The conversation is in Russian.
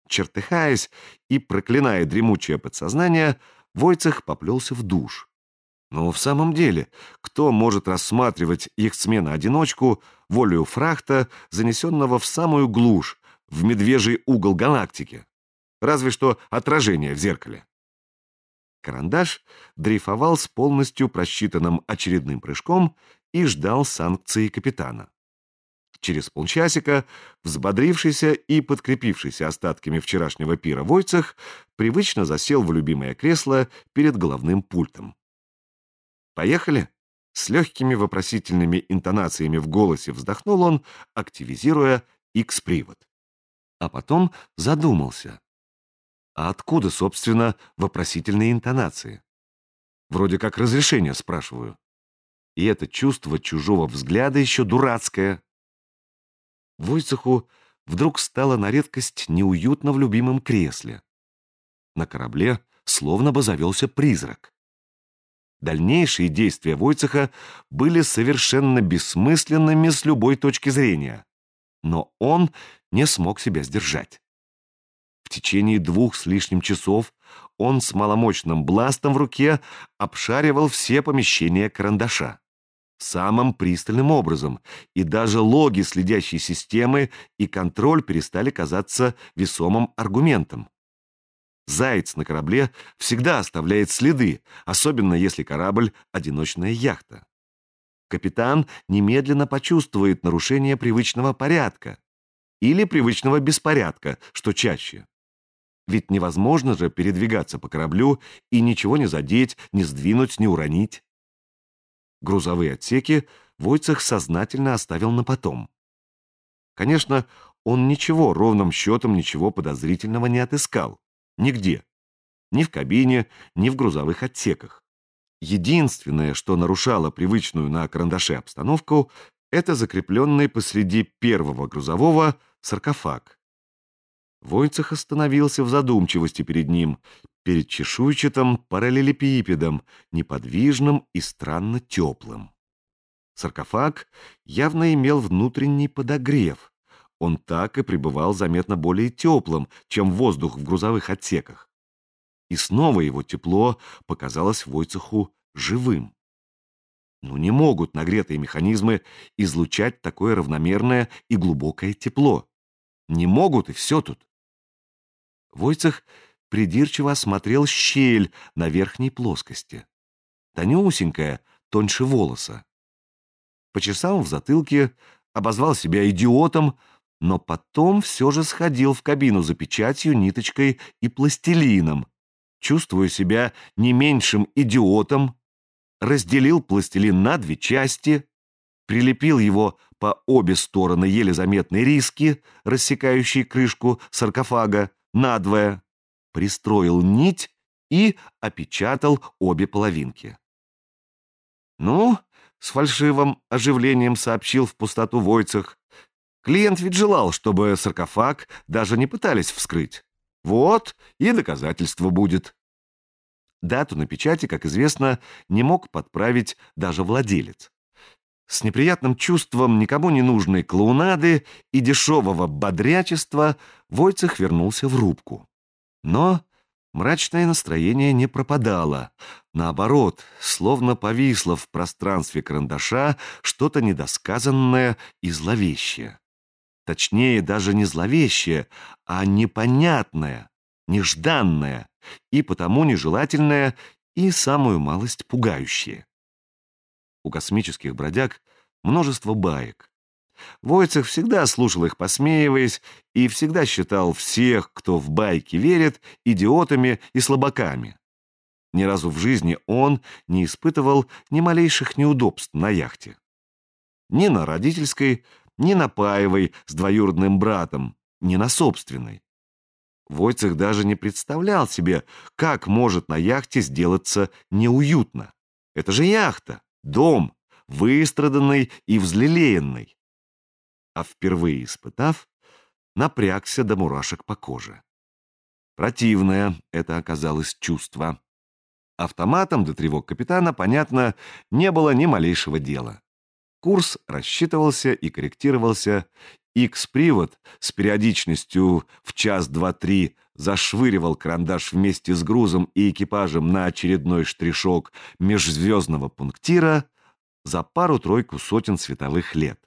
Чертыхаясь и проклиная дремучее подсознание, Войцех поплелся в душ. Но в самом деле, кто может рассматривать яхтсмена-одиночку волею фрахта, занесенного в самую глушь, в медвежий угол галактики? Разве что отражение в зеркале. Карандаш дрейфовал с полностью просчитанным очередным прыжком и ждал санкции капитана. Через полчасика взбодрившийся и подкрепившийся остатками вчерашнего пира Войцех привычно засел в любимое кресло перед головным пультом. «Поехали?» С легкими вопросительными интонациями в голосе вздохнул он, активизируя X-привод. А потом задумался. А откуда, собственно, вопросительные интонации? Вроде как разрешение спрашиваю. И это чувство чужого взгляда еще дурацкое. Войцеху вдруг стало на редкость неуютно в любимом кресле. На корабле словно бы завелся призрак. Дальнейшие действия Войцеха были совершенно бессмысленными с любой точки зрения. Но он не смог себя сдержать. В течение 2 с лишним часов он с маломощным бластом в руке обшаривал все помещения карандаша. Самым пристальным образом, и даже логи следящей системы и контроль перестали казаться весомым аргументом. Заяц на корабле всегда оставляет следы, особенно если корабль — одиночная яхта. Капитан немедленно почувствует нарушение привычного порядка или привычного беспорядка, что чаще. Ведь невозможно же передвигаться по кораблю и ничего не задеть, не сдвинуть, не уронить. Грузовые отсеки Войцех сознательно оставил на потом. Конечно, он ничего, ровным счетом ничего подозрительного не отыскал. Нигде. Ни в кабине, ни в грузовых отсеках. Единственное, что нарушало привычную на карандаше обстановку, это закрепленный посреди первого грузового саркофаг. Войцех остановился в задумчивости перед ним, перед чешуйчатым параллелепипедом, неподвижным и странно теплым. Саркофаг явно имел внутренний подогрев. Он так и пребывал заметно более теплым, чем воздух в грузовых отсеках. И снова его тепло показалось Войцеху живым. Ну не могут нагретые механизмы излучать такое равномерное и глубокое тепло. Не могут, и все тут. Войцех придирчиво осмотрел щель на верхней плоскости. Тонюсенькая, тоньше волоса. Почесал в затылке, обозвал себя идиотом, но потом все же сходил в кабину за печатью, ниточкой и пластилином, чувствуя себя не меньшим идиотом, разделил пластилин на 2 части, прилепил его по обе стороны еле заметной риски, рассекающей крышку саркофага, надвое, пристроил нить и опечатал обе половинки. «Ну, — с фальшивым оживлением сообщил в пустоту Войцех, — клиент ведь желал, чтобы саркофаг даже не пытались вскрыть. Вот, и доказательство будет». Дату на печати, как известно, не мог подправить даже владелец. С неприятным чувством никому не нужной клоунады и дешевого бодрячества Войцех вернулся в рубку. Но мрачное настроение не пропадало. Наоборот, словно повисло в пространстве карандаша что-то недосказанное и зловещее. Точнее, даже не зловещее, а непонятное, нежданное и потому нежелательное и самую малость пугающее. У космических бродяг множество баек. Войцех всегда слушал их, посмеиваясь, и всегда считал всех, кто в байки верит, идиотами и слабаками. Ни разу в жизни он не испытывал ни малейших неудобств на яхте. Ни на родительской, ни на паевой с двоюродным братом, ни на собственной. Войцех даже не представлял себе, как может на яхте сделаться неуютно. Это же яхта, дом, выстраданный и взлелеянный. А впервые испытав, напрягся до мурашек по коже. Противное это оказалось чувство. Автоматом до тревог капитана, понятно, не было ни малейшего дела. Курс рассчитывался и корректировался, Икс-привод с периодичностью в час, два, три зашвыривал карандаш вместе с грузом и экипажем на очередной штришок межзвездного пунктира за пару-тройку сотен световых лет.